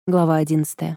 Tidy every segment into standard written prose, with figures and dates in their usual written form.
Глава 11.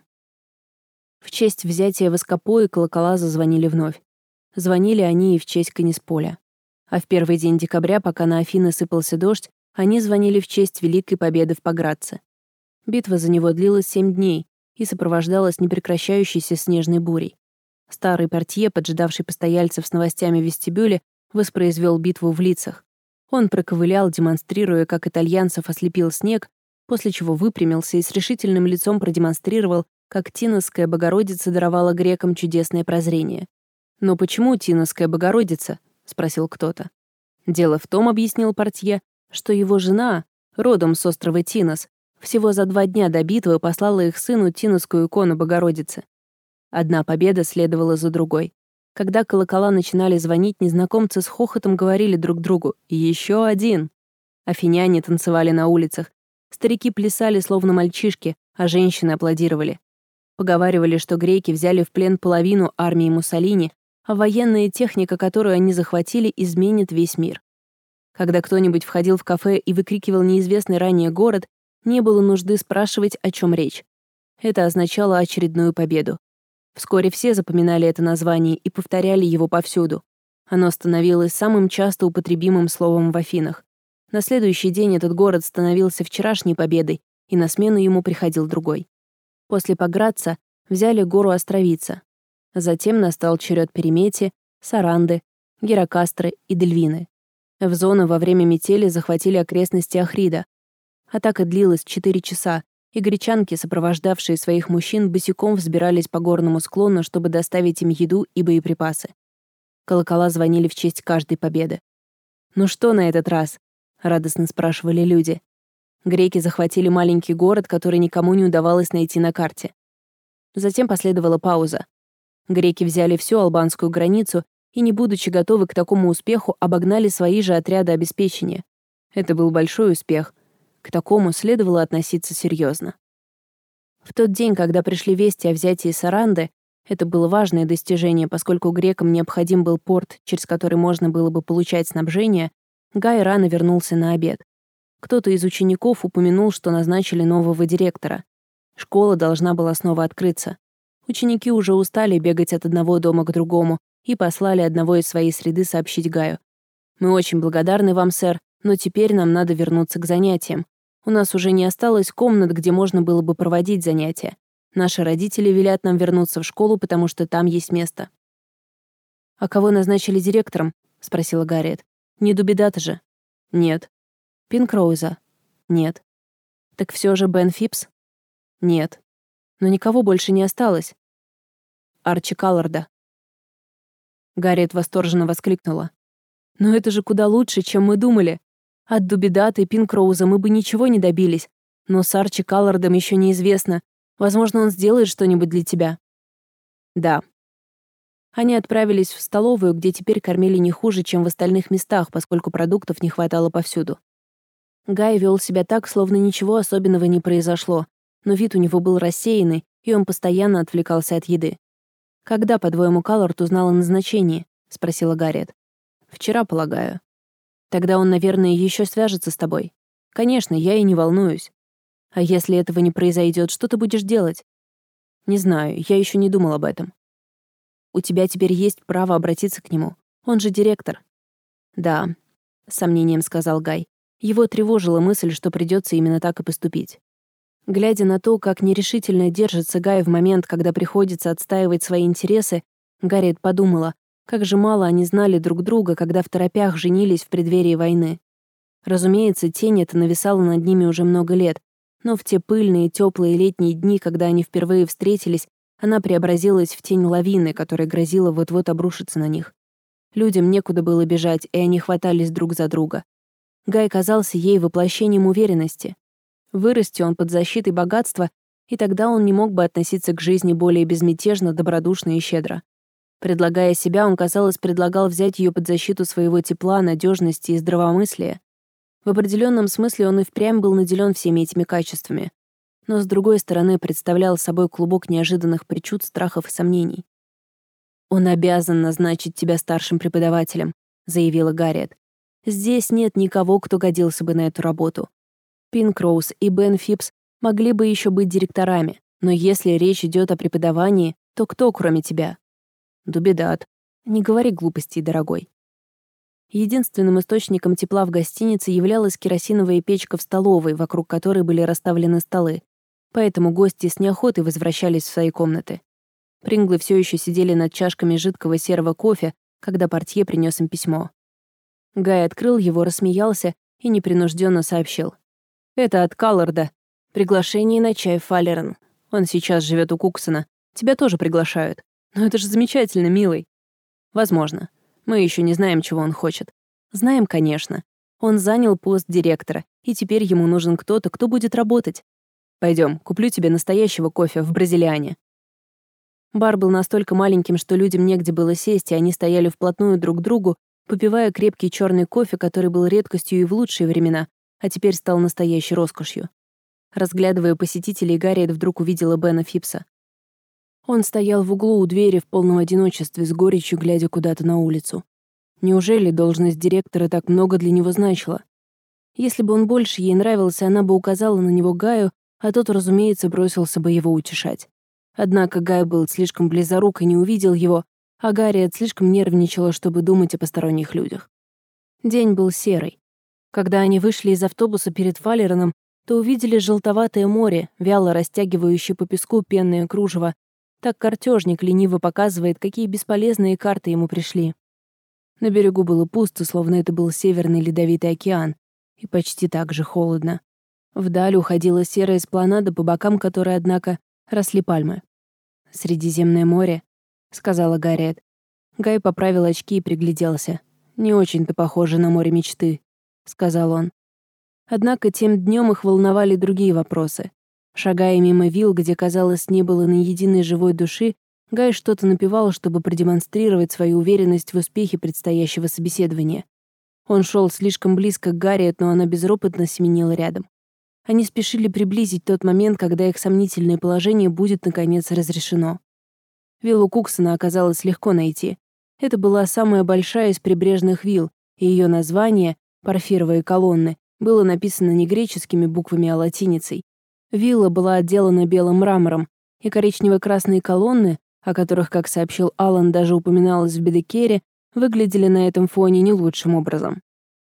В честь взятия Воскопоя колокола зазвонили вновь. Звонили они и в честь Канисполя. А в первый день декабря, пока на Афины сыпался дождь, они звонили в честь Великой Победы в Поградце. Битва за него длилась 7 дней и сопровождалась непрекращающейся снежной бурей. Старый портье, поджидавший постояльцев с новостями в вестибюле, воспроизвел битву в лицах. Он проковылял, демонстрируя, как итальянцев ослепил снег, после чего выпрямился и с решительным лицом продемонстрировал, как Тиносская Богородица даровала грекам чудесное прозрение. «Но почему Тиносская Богородица?» — спросил кто-то. «Дело в том, — объяснил портье, — что его жена, родом с острова Тинос, всего за 2 дня до битвы послала их сыну Тиносскую икону Богородицы». Одна победа следовала за другой. Когда колокола начинали звонить, незнакомцы с хохотом говорили друг другу: «Еще один!». Афиняне танцевали на улицах. Старики плясали, словно мальчишки, а женщины аплодировали. Поговаривали, что греки взяли в плен половину армии Муссолини, а военная техника, которую они захватили, изменит весь мир. Когда кто-нибудь входил в кафе и выкрикивал неизвестный ранее город, не было нужды спрашивать, о чем речь. Это означало очередную победу. Вскоре все запоминали это название и повторяли его повсюду. Оно становилось самым часто употребимым словом в Афинах. На следующий день этот город становился вчерашней победой, и на смену ему приходил другой. После Поградца взяли гору Островица. Затем настал черед Перемети, Саранды, Герокастры и Дельвины. В зону во время метели захватили окрестности Охрида. Атака длилась 4 часа, и гречанки, сопровождавшие своих мужчин, босиком взбирались по горному склону, чтобы доставить им еду и боеприпасы. Колокола звонили в честь каждой победы. «Ну что на этот раз?» — радостно спрашивали люди. Греки захватили маленький город, который никому не удавалось найти на карте. Затем последовала пауза. Греки взяли всю албанскую границу и, не будучи готовы к такому успеху, обогнали свои же отряды обеспечения. Это был большой успех. К такому следовало относиться серьезно. В тот день, когда пришли вести о взятии Саранды, это было важное достижение, поскольку грекам необходим был порт, через который можно было бы получать снабжение, Гай рано вернулся на обед. Кто-то из учеников упомянул, что назначили нового директора. Школа должна была снова открыться. Ученики уже устали бегать от одного дома к другому и послали одного из своей среды сообщить Гаю: «Мы очень благодарны вам, сэр, но теперь нам надо вернуться к занятиям. У нас уже не осталось комнат, где можно было бы проводить занятия. Наши родители велят нам вернуться в школу, потому что там есть место». «А кого назначили директором?» — спросила Гарриет. «Не Дубедата же?» «Нет». «Пинкроуза?» «Нет». «Так все же Бен Фипс?» «Нет». «Но никого больше не осталось». «Арчи Калларда». Гарриет восторженно воскликнула. «Но это же куда лучше, чем мы думали. От Дубедата и Пинкроуза мы бы ничего не добились. Но с Арчи Каллардом еще неизвестно. Возможно, он сделает что-нибудь для тебя». «Да». Они отправились в столовую, где теперь кормили не хуже, чем в остальных местах, поскольку продуктов не хватало повсюду. Гай вел себя так, словно ничего особенного не произошло, но вид у него был рассеянный, и он постоянно отвлекался от еды. «Когда, по-твоему, Каллард узнал о назначении?» — спросила Гарриет. «Вчера, полагаю». «Тогда он, наверное, еще свяжется с тобой». «Конечно, я и не волнуюсь». «А если этого не произойдет, что ты будешь делать?» «Не знаю, я еще не думал об этом». «У тебя теперь есть право обратиться к нему. Он же директор». «Да», — с сомнением сказал Гай. Его тревожила мысль, что придется именно так и поступить. Глядя на то, как нерешительно держится Гай в момент, когда приходится отстаивать свои интересы, Гарриет подумала, как же мало они знали друг друга, когда второпях женились в преддверии войны. Разумеется, тень эта нависала над ними уже много лет, но в те пыльные, теплые летние дни, когда они впервые встретились, она преобразилась в тень лавины, которая грозила вот-вот обрушиться на них. Людям некуда было бежать, и они хватались друг за друга. Гай казался ей воплощением уверенности. Вырасти он под защитой богатства, и тогда он не мог бы относиться к жизни более безмятежно, добродушно и щедро. Предлагая себя, он, казалось, предлагал взять ее под защиту своего тепла, надежности и здравомыслия. В определенном смысле он и впрямь был наделен всеми этими качествами, но, с другой стороны, представлял собой клубок неожиданных причуд, страхов и сомнений. «Он обязан назначить тебя старшим преподавателем», — заявила Гарриет. «Здесь нет никого, кто годился бы на эту работу. Пинкроуз и Бен Фипс Могли бы еще быть директорами, но если речь идет о преподавании, то кто, кроме тебя? Дубедат. Не говори глупостей, дорогой. Единственным источником тепла в гостинице являлась керосиновая печка в столовой, вокруг которой были расставлены столы. Поэтому гости с неохотой возвращались в свои комнаты. Принглы все еще сидели над чашками жидкого серого кофе, когда портье принес им письмо. Гай открыл его, рассмеялся и непринужденно сообщил. «Это от Калларда. Приглашение на чай в Фалерен. Он сейчас живет у Куксона. Тебя тоже приглашают. Но это же замечательно, милый». «Возможно. Мы еще не знаем, чего он хочет». «Знаем, конечно. Он занял пост директора, и теперь ему нужен кто-то, кто будет работать. Пойдем, куплю тебе настоящего кофе в Бразилиане». Бар был настолько маленьким, что людям негде было сесть, и они стояли вплотную друг к другу, попивая крепкий черный кофе, который был редкостью и в лучшие времена, а теперь стал настоящей роскошью. Разглядывая посетителей, Гарриет вдруг увидела Бена Фипса. Он стоял в углу у двери в полном одиночестве, с горечью глядя куда-то на улицу. Неужели должность директора так много для него значила? Если бы он больше ей нравился, она бы указала на него Гаю, а тот, разумеется, бросился бы его утешать. Однако Гай был слишком близорук и не увидел его, а Гарриет слишком нервничала, чтобы думать о посторонних людях. День был серый. Когда они вышли из автобуса перед Фалероном, то увидели желтоватое море, вяло растягивающее по песку пенное кружево. Так картежник лениво показывает, какие бесполезные карты ему пришли. На берегу было пусто, словно это был Северный Ледовитый океан, и почти так же холодно. Вдаль уходила серая эспланада, по бокам которой, однако, росли пальмы. «Средиземное море», — сказала Гарриет. Гай поправил очки и пригляделся. «Не очень-то похоже на море мечты», — сказал он. Однако тем днем их волновали другие вопросы. Шагая мимо вилл, где, казалось, не было ни единой живой души, Гай что-то напевал, чтобы продемонстрировать свою уверенность в успехе предстоящего собеседования. Он шел слишком близко к Гарриет, но она безропотно семенила рядом. Они спешили приблизить тот момент, когда их сомнительное положение будет, наконец, разрешено. Виллу Куксона оказалось легко найти. Это была самая большая из прибрежных вилл, и ее название, «Порфировые колонны», было написано не греческими буквами, а латиницей. Вилла была отделана белым мрамором, и коричнево-красные колонны, о которых, как сообщил Аллан, даже упоминалось в Бедекере, выглядели на этом фоне не лучшим образом.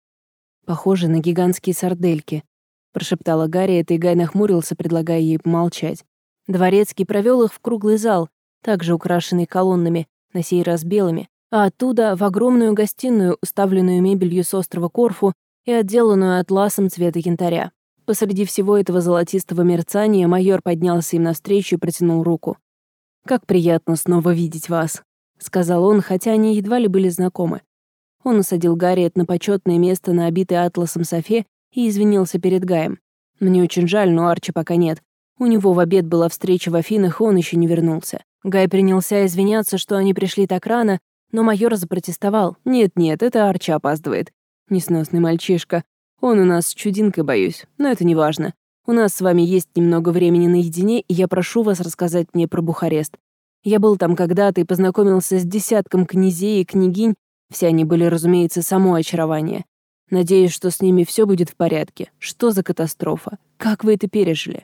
«Похоже на гигантские сардельки», — прошептала Гарриет, и Гай нахмурился, предлагая ей помолчать. Дворецкий провел их в круглый зал, также украшенный колоннами, на сей раз белыми, а оттуда в огромную гостиную, уставленную мебелью с острова Корфу и отделанную атласом цвета янтаря. Посреди всего этого золотистого мерцания майор поднялся им навстречу и протянул руку. «Как приятно снова видеть вас», — сказал он, хотя они едва ли были знакомы. Он усадил Гарриет на почетное место на обитой атласом софе и извинился перед Гаем. «Мне очень жаль, но Арчи пока нет. У него в обед была встреча в Афинах, и он еще не вернулся». Гай принялся извиняться, что они пришли так рано, но майор запротестовал. «Нет-нет, это Арчи опаздывает. Несносный мальчишка. Он у нас с чудинкой, боюсь, но это не важно. У нас с вами есть немного времени наедине, и я прошу вас рассказать мне про Бухарест. Я был там когда-то и познакомился с десятком князей и княгинь. Все они были, разумеется, само очарование. Надеюсь, что с ними все будет в порядке. Что за катастрофа? Как вы это пережили?»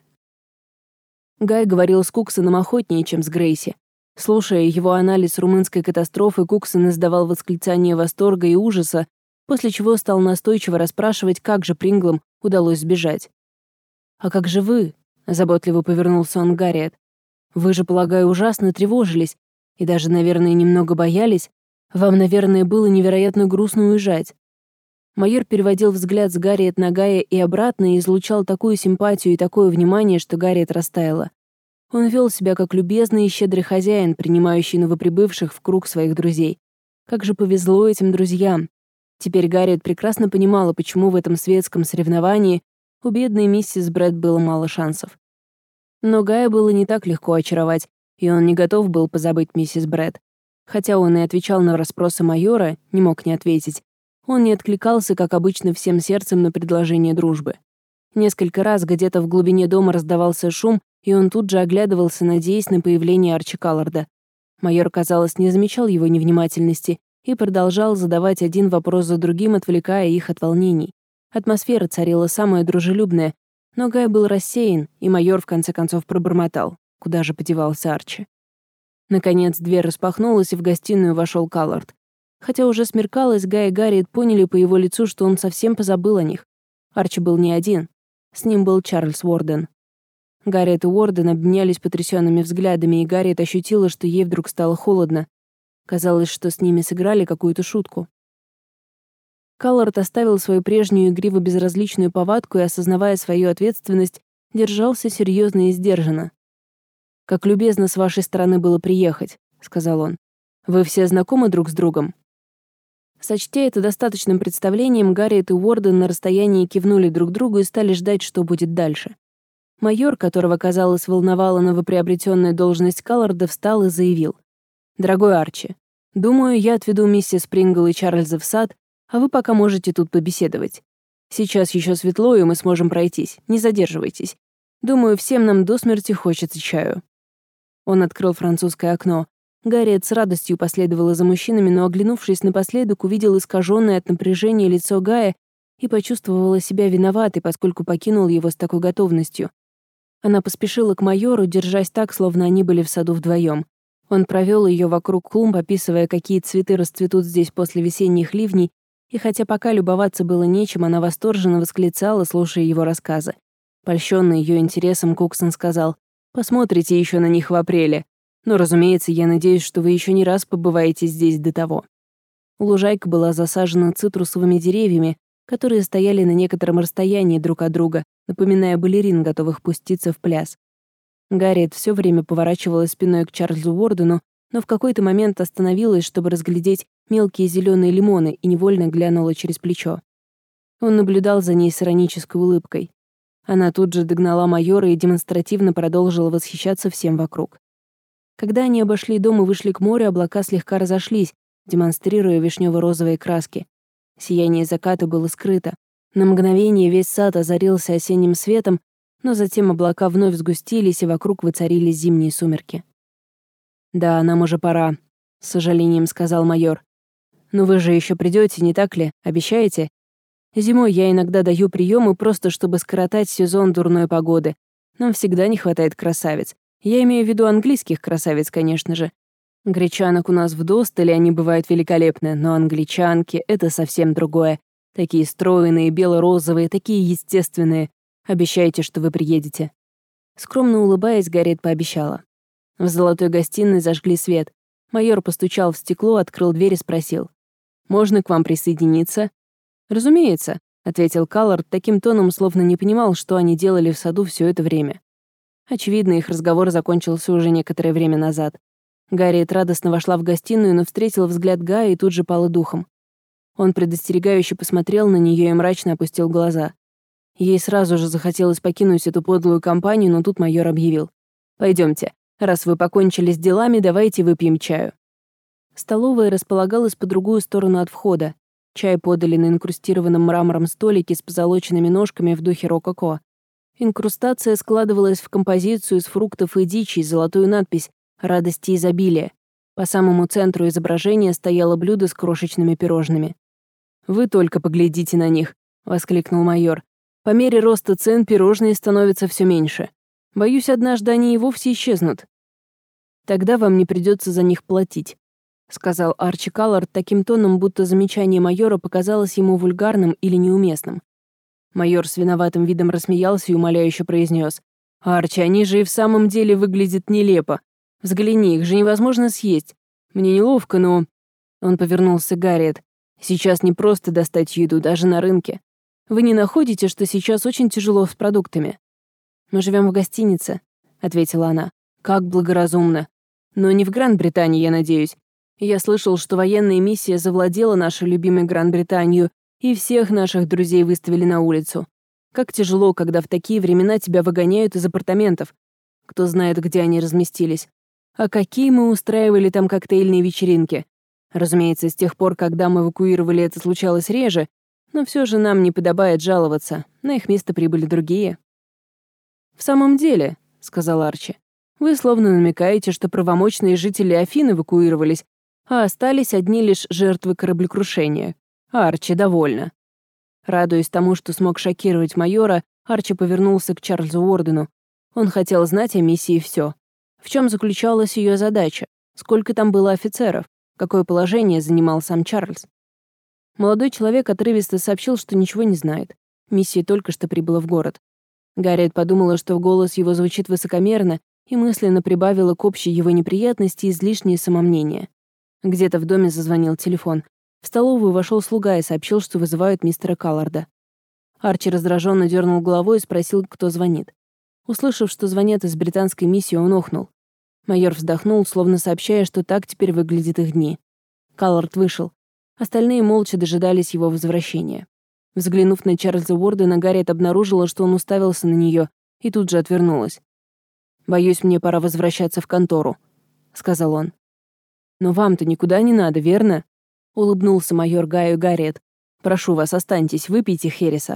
Гай говорил с Куксоном охотнее, чем с Грейси. Слушая его анализ румынской катастрофы, Куксон издавал восклицания восторга и ужаса, после чего стал настойчиво расспрашивать, как же Принглам удалось сбежать. «А как же вы?» — заботливо повернулся он к Гарриет. «Вы же, полагаю, ужасно тревожились и даже, наверное, немного боялись. Вам, наверное, было невероятно грустно уезжать». Майор переводил взгляд с Гарриет на Гая и обратно и излучал такую симпатию и такое внимание, что Гарриет растаяла. Он вел себя как любезный и щедрый хозяин, принимающий новоприбывших в круг своих друзей. Как же повезло этим друзьям. Теперь Гарриет прекрасно понимала, почему в этом светском соревновании у бедной миссис Брэд было мало шансов. Но Гая было не так легко очаровать, и он не готов был позабыть миссис Брэд. Хотя он и отвечал на расспросы майора, не мог не ответить. Он не откликался, как обычно, всем сердцем на предложение дружбы. Несколько раз где-то в глубине дома раздавался шум, и он тут же оглядывался, надеясь на появление Арчи Калларда. Майор, казалось, не замечал его невнимательности и продолжал задавать один вопрос за другим, отвлекая их от волнений. Атмосфера царила самая дружелюбная, Но Гай был рассеян, и майор в конце концов пробормотал. Куда же подевался Арчи? Наконец дверь распахнулась, и в гостиную вошел Каллард. Хотя уже смеркалось, Гай и Гарриет поняли по его лицу, что он совсем позабыл о них. Арчи был не один. С ним был Чарльз Уорден. Гарриет и Уорден обменялись потрясенными взглядами, и Гарриет ощутила, что ей вдруг стало холодно. Казалось, что с ними сыграли какую-то шутку. Каллард оставил свою прежнюю игриво-безразличную повадку и, осознавая свою ответственность, держался серьезно и сдержанно. «Как любезно с вашей стороны было приехать», — сказал он. «Вы все знакомы друг с другом?» Сочтя это достаточным представлением, Гарриет и Уорден на расстоянии кивнули друг другу и стали ждать, что будет дальше. Майор, которого, казалось, волновала новоприобретенная должность Калларда, встал и заявил. «Дорогой Арчи, думаю, я отведу миссис Прингл и Чарльза в сад, а вы пока можете тут побеседовать. Сейчас еще светло, и мы сможем пройтись. Не задерживайтесь. Думаю, всем нам до смерти хочется чаю». Он открыл французское окно. Гарриет с радостью последовала за мужчинами, но, оглянувшись напоследок, увидел искаженное от напряжения лицо Гая и почувствовала себя виноватой, поскольку покинул его с такой готовностью. Она поспешила к майору, держась так, словно они были в саду вдвоем. Он провел ее вокруг клумб, описывая, какие цветы расцветут здесь после весенних ливней, и хотя пока любоваться было нечем, она восторженно восклицала, слушая его рассказы. Польщенный ее интересом, Куксон сказал: «Посмотрите еще на них в апреле. Но, разумеется, я надеюсь, что вы еще не раз побываете здесь до того». Лужайка была засажена цитрусовыми деревьями, которые стояли на некотором расстоянии друг от друга, напоминая балерин, готовых пуститься в пляс. Гарриет все время поворачивалась спиной к Чарльзу Уордену, но в какой-то момент остановилась, чтобы разглядеть мелкие зеленые лимоны, и невольно глянула через плечо. Он наблюдал за ней с иронической улыбкой. Она тут же догнала майора и демонстративно продолжила восхищаться всем вокруг. Когда они обошли дом и вышли к морю, облака слегка разошлись, демонстрируя вишнево-розовые краски. Сияние заката было скрыто. На мгновение весь сад озарился осенним светом, но затем облака вновь сгустились, и вокруг воцарились зимние сумерки. «Да, нам уже пора», — с сожалением сказал майор. «Но вы же еще придете, не так ли? Обещаете? Зимой я иногда даю приемы просто, чтобы скоротать сезон дурной погоды. Нам всегда не хватает красавиц. Я имею в виду английских красавиц, конечно же. Гречанок у нас вдосталь, они бывают великолепны, но англичанки — это совсем другое. Такие стройные, бело-розовые, такие естественные. Обещайте, что вы приедете». Скромно улыбаясь, Гарриет пообещала. В золотой гостиной зажгли свет. Майор постучал в стекло, открыл дверь и спросил: «Можно к вам присоединиться?» «Разумеется», — ответил Каллард таким тоном, словно не понимал, что они делали в саду все это время. Очевидно, их разговор закончился уже некоторое время назад. Гарриет радостно вошла в гостиную, но встретила взгляд Гая и тут же пала духом. Он предостерегающе посмотрел на нее и мрачно опустил глаза. Ей сразу же захотелось покинуть эту подлую компанию, но тут майор объявил: «Пойдемте. Раз вы покончили с делами, давайте выпьем чаю». Столовая располагалась по другую сторону от входа. Чай подали на инкрустированном мрамором столике с позолоченными ножками в духе рококо. Инкрустация складывалась в композицию из фруктов и дичи и золотую надпись «Радости и изобилия». По самому центру изображения стояло блюдо с крошечными пирожными. «Вы только поглядите на них», — воскликнул майор. «По мере роста цен пирожные становятся все меньше. Боюсь, однажды они и вовсе исчезнут». «Тогда вам не придется за них платить», — сказал Арчи Каллард таким тоном, будто замечание майора показалось ему вульгарным или неуместным. Майор с виноватым видом рассмеялся и умоляюще произнес: «Арчи, они же и в самом деле выглядят нелепо. Взгляни, их же невозможно съесть. Мне неловко, но...» Он повернулся к Гарриет. «Сейчас не просто достать еду, даже на рынке. Вы не находите, что сейчас очень тяжело с продуктами?» «Мы живем в гостинице», — ответила она. «Как благоразумно. Но не в Гран-Британии, я надеюсь. Я слышал, что военная миссия завладела нашей любимой Гран-Британию, и всех наших друзей выставили на улицу. Как тяжело, когда в такие времена тебя выгоняют из апартаментов. Кто знает, где они разместились. А какие мы устраивали там коктейльные вечеринки. Разумеется, с тех пор, когда мы эвакуировали, это случалось реже, но все же нам не подобает жаловаться. На их место прибыли другие». «В самом деле», — сказал Арчи, — «вы словно намекаете, что правомочные жители Афин эвакуировались, а остались одни лишь жертвы кораблекрушения. Арчи, довольно». Радуясь тому, что смог шокировать майора, Арчи повернулся к Чарльзу Уордену. Он хотел знать о миссии все. В чем заключалась ее задача? Сколько там было офицеров? Какое положение занимал сам Чарльз? Молодой человек отрывисто сообщил, что ничего не знает. Миссия только что прибыла в город. Гарриет подумала, что голос его звучит высокомерно, и мысленно прибавила к общей его неприятности излишнее самомнение. Где-то в доме зазвонил телефон. В столовую вошел слуга и сообщил, что вызывают мистера Калларда. Арчи раздраженно дернул головой и спросил, кто звонит. Услышав, что звонят из британской миссии, он охнул. Майор вздохнул, словно сообщая, что так теперь выглядят их дни. Каллард вышел. Остальные молча дожидались его возвращения. Взглянув на Чарльза Уордена, Гарриет обнаружила, что он уставился на нее, и тут же отвернулась. «Боюсь, мне пора возвращаться в контору», — сказал он. «Но вам-то никуда не надо, верно?» — улыбнулся майор Гаю Гарриет. «Прошу вас, останьтесь, выпейте хереса».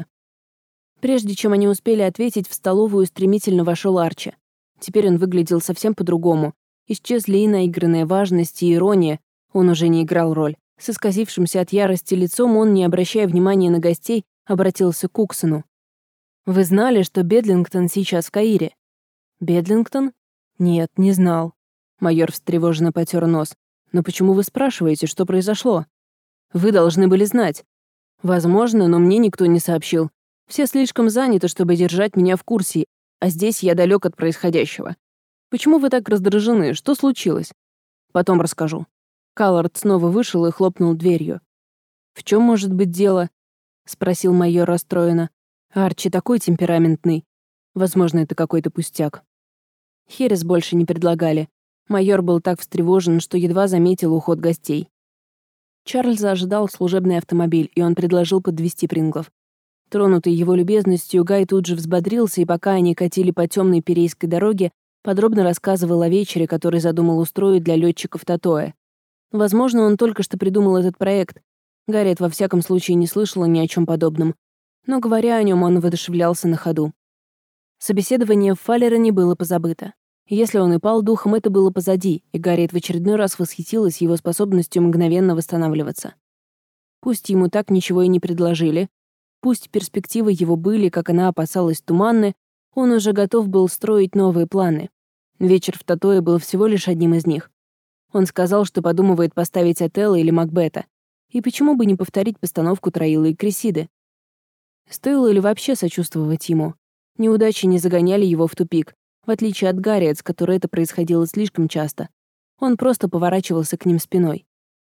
Прежде чем они успели ответить, в столовую стремительно вошел Арчи. Теперь он выглядел совсем по-другому. Исчезли и наигранная важность, и ирония. Он уже не играл роль. С исказившимся от ярости лицом он, не обращая внимания на гостей, обратился к Куксону. «Вы знали, что Бедлингтон сейчас в Каире?» «Бедлингтон? Нет, не знал». Майор встревоженно потер нос. «Но почему вы спрашиваете, что произошло? Вы должны были знать. Возможно, но мне никто не сообщил. Все слишком заняты, чтобы держать меня в курсе, а здесь я далек от происходящего. Почему вы так раздражены? Что случилось? Потом расскажу». Каллард снова вышел и хлопнул дверью. «В чем может быть дело?» — спросил майор расстроенно. «Арчи такой темпераментный. Возможно, это какой-то пустяк». Херес больше не предлагали. Майор был так встревожен, что едва заметил уход гостей. Чарльза ожидал служебный автомобиль, и он предложил подвезти Принглов. Тронутый его любезностью, Гай тут же взбодрился, и пока они катили по темной перейской дороге, подробно рассказывал о вечере, который задумал устроить для летчиков Татоэ. Возможно, он только что придумал этот проект. Гарриет во всяком случае не слышала ни о чем подобном. Но, говоря о нем, он воодушевлялся на ходу. Собеседование в Фалероне было позабыто. Если он и пал духом, это было позади, и Гарриет в очередной раз восхитилась его способностью мгновенно восстанавливаться. Пусть ему так ничего и не предложили, пусть перспективы его были, как она опасалась, туманны, он уже готов был строить новые планы. Вечер в Татое был всего лишь одним из них. Он сказал, что подумывает поставить Отелло или Макбета. И почему бы не повторить постановку Троила и Кресиды? Стоило ли вообще сочувствовать ему? Неудачи не загоняли его в тупик, в отличие от Гарриет, с которой это происходило слишком часто. Он просто поворачивался к ним спиной.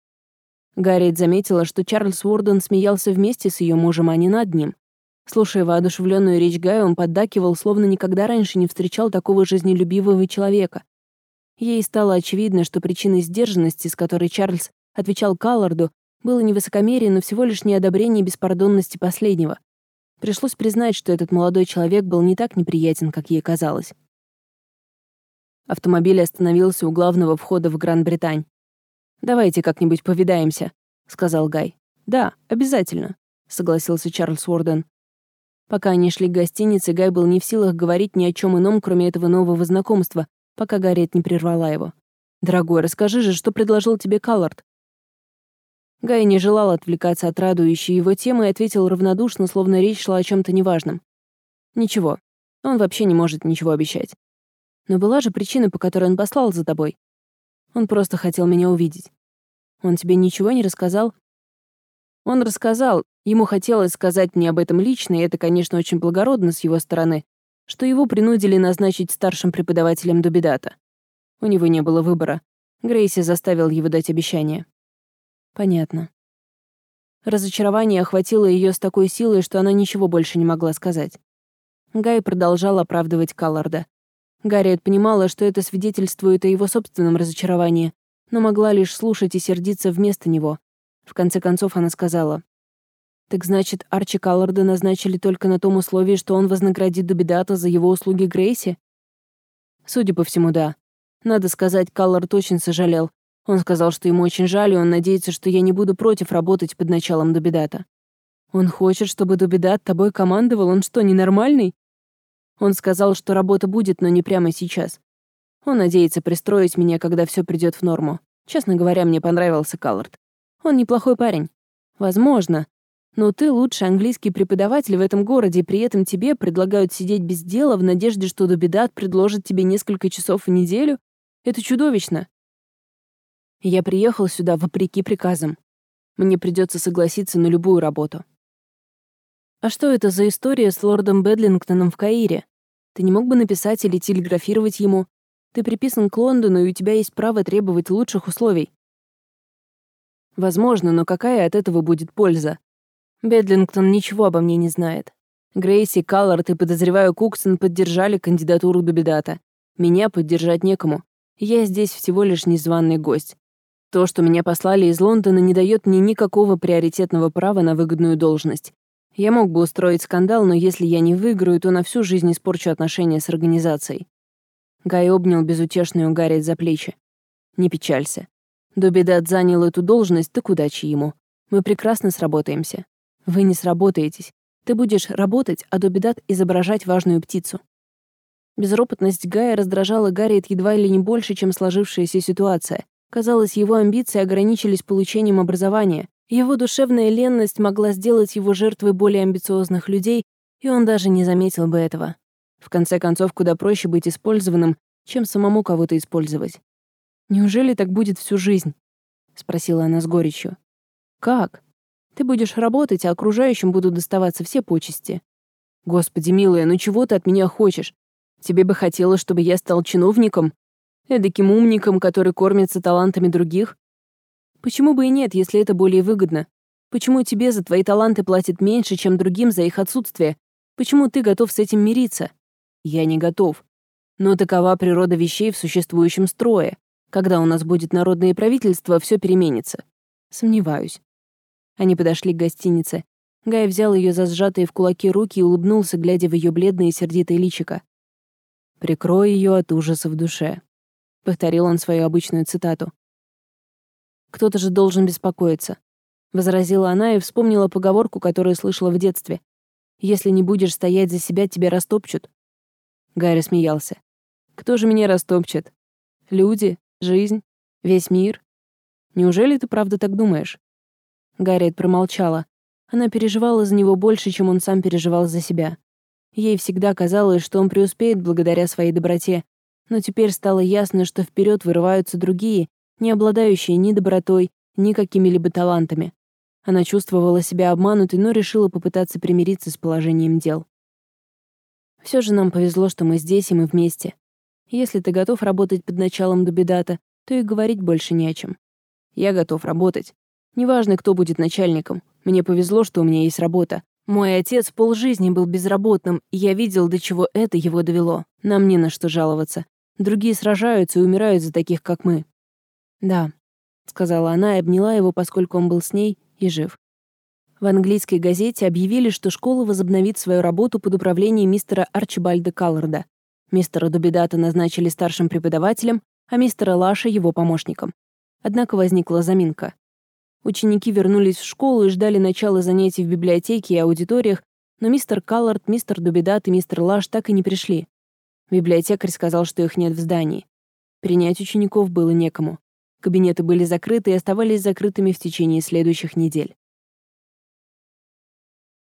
Гарриет заметила, что Чарльз Уорден смеялся вместе с ее мужем, а не над ним. Слушая воодушевленную речь Гая, он поддакивал, словно никогда раньше не встречал такого жизнелюбивого человека. Ей стало очевидно, что причиной сдержанности, с которой Чарльз отвечал Калларду, было не высокомерие, но всего лишь неодобрение беспардонности последнего. Пришлось признать, что этот молодой человек был не так неприятен, как ей казалось. Автомобиль остановился у главного входа в Гран-Британь. «Давайте как-нибудь повидаемся», — сказал Гай. «Да, обязательно», — согласился Чарльз Уорден. Пока они шли к гостинице, Гай был не в силах говорить ни о чем ином, кроме этого нового знакомства, пока Гарриет не прервала его. «Дорогой, расскажи же, что предложил тебе Каллард?» Гай не желал отвлекаться от радующей его темы и ответил равнодушно, словно речь шла о чем-то неважном. «Ничего. Он вообще не может ничего обещать. Но была же причина, по которой он послал за тобой. Он просто хотел меня увидеть. Он тебе ничего не рассказал?» «Он рассказал. Ему хотелось сказать мне об этом лично, и это, конечно, очень благородно с его стороны, что его принудили назначить старшим преподавателем Дубидата. У него не было выбора. Грейси заставил его дать обещание». «Понятно». Разочарование охватило ее с такой силой, что она ничего больше не могла сказать. Гай продолжал оправдывать Калларда. Гарриет понимала, что это свидетельствует о его собственном разочаровании, но могла лишь слушать и сердиться вместо него. В конце концов она сказала: «Так значит, Арчи Калларда назначили только на том условии, что он вознаградит Дубидата за его услуги Грейси?» «Судя по всему, да. Надо сказать, Каллард очень сожалел. Он сказал, что ему очень жаль, и он надеется, что я не буду против работать под началом Дубидата». «Он хочет, чтобы Дубидат тобой командовал? Он что, ненормальный?» «Он сказал, что работа будет, но не прямо сейчас. Он надеется пристроить меня, когда все придет в норму. Честно говоря, мне понравился Каллард. Он неплохой парень. Возможно. Но ты лучший английский преподаватель в этом городе, и при этом тебе предлагают сидеть без дела в надежде, что Дубедат предложит тебе несколько часов в неделю? Это чудовищно. Я приехал сюда вопреки приказам. Мне придется согласиться на любую работу. А что это за история с лордом Бедлингтоном в Каире? Ты не мог бы написать или телеграфировать ему? Ты приписан к Лондону, и у тебя есть право требовать лучших условий. Возможно, но какая от этого будет польза? Бедлингтон ничего обо мне не знает. Грейси, Каллард и, подозреваю, Куксон поддержали кандидатуру Дубедата. Меня поддержать некому. Я здесь всего лишь незваный гость. То, что меня послали из Лондона, не дает мне никакого приоритетного права на выгодную должность. Я мог бы устроить скандал, но если я не выиграю, то на всю жизнь испорчу отношения с организацией. Гай обнял безутешную Гарриет за плечи. Не печалься. Дубедат занял эту должность, так удачи ему. Мы прекрасно сработаемся. Вы не сработаетесь. Ты будешь работать, а Дубедат изображать важную птицу. Безропотность Гая раздражала Гарриет едва ли не больше, чем сложившаяся ситуация. Казалось, его амбиции ограничились получением образования. Его душевная ленность могла сделать его жертвой более амбициозных людей, и он даже не заметил бы этого. В конце концов, куда проще быть использованным, чем самому кого-то использовать. «Неужели так будет всю жизнь?» — спросила она с горечью. «Как? Ты будешь работать, а окружающим будут доставаться все почести. Господи, милая, ну чего ты от меня хочешь? Тебе бы хотелось, чтобы я стал чиновником? Эдаким умником, который кормится талантами других? Почему бы и нет, если это более выгодно? Почему тебе за твои таланты платят меньше, чем другим за их отсутствие? Почему ты готов с этим мириться? Я не готов. Но такова природа вещей в существующем строе. Когда у нас будет народное правительство, все переменится. Сомневаюсь. Они подошли к гостинице. Гай взял ее за сжатые в кулаки руки и улыбнулся, глядя в ее бледное и сердитое личико. «Прикрой ее от ужаса в душе», — повторил он свою обычную цитату. «Кто-то же должен беспокоиться», — возразила она и вспомнила поговорку, которую слышала в детстве. «Если не будешь стоять за себя, тебя растопчут». Гарри смеялся. «Кто же меня растопчет? Люди? Жизнь? Весь мир? Неужели ты правда так думаешь?» Гарриет промолчала. Она переживала за него больше, чем он сам переживал за себя. Ей всегда казалось, что он преуспеет благодаря своей доброте, но теперь стало ясно, что вперед вырываются другие, не обладающие ни добротой, ни какими-либо талантами. Она чувствовала себя обманутой, но решила попытаться примириться с положением дел. «Все же нам повезло, что мы здесь, и мы вместе. Если ты готов работать под началом Дубедата, то и говорить больше не о чем. Я готов работать. Неважно, кто будет начальником. Мне повезло, что у меня есть работа. Мой отец полжизни был безработным, и я видел, до чего это его довело. Нам не на что жаловаться. Другие сражаются и умирают за таких, как мы». «Да», — сказала она и обняла его, поскольку он был с ней и жив. В английской газете объявили, что школа возобновит свою работу под управлением мистера Арчибальда Калларда. Мистера Дубедата назначили старшим преподавателем, а мистера Лаша — его помощником. Однако возникла заминка. Ученики вернулись в школу и ждали начала занятий в библиотеке и аудиториях, но мистер Каллард, мистер Дубедат и мистер Лаш так и не пришли. Библиотекарь сказал, что их нет в здании. Принять учеников было некому. Кабинеты были закрыты и оставались закрытыми в течение следующих недель.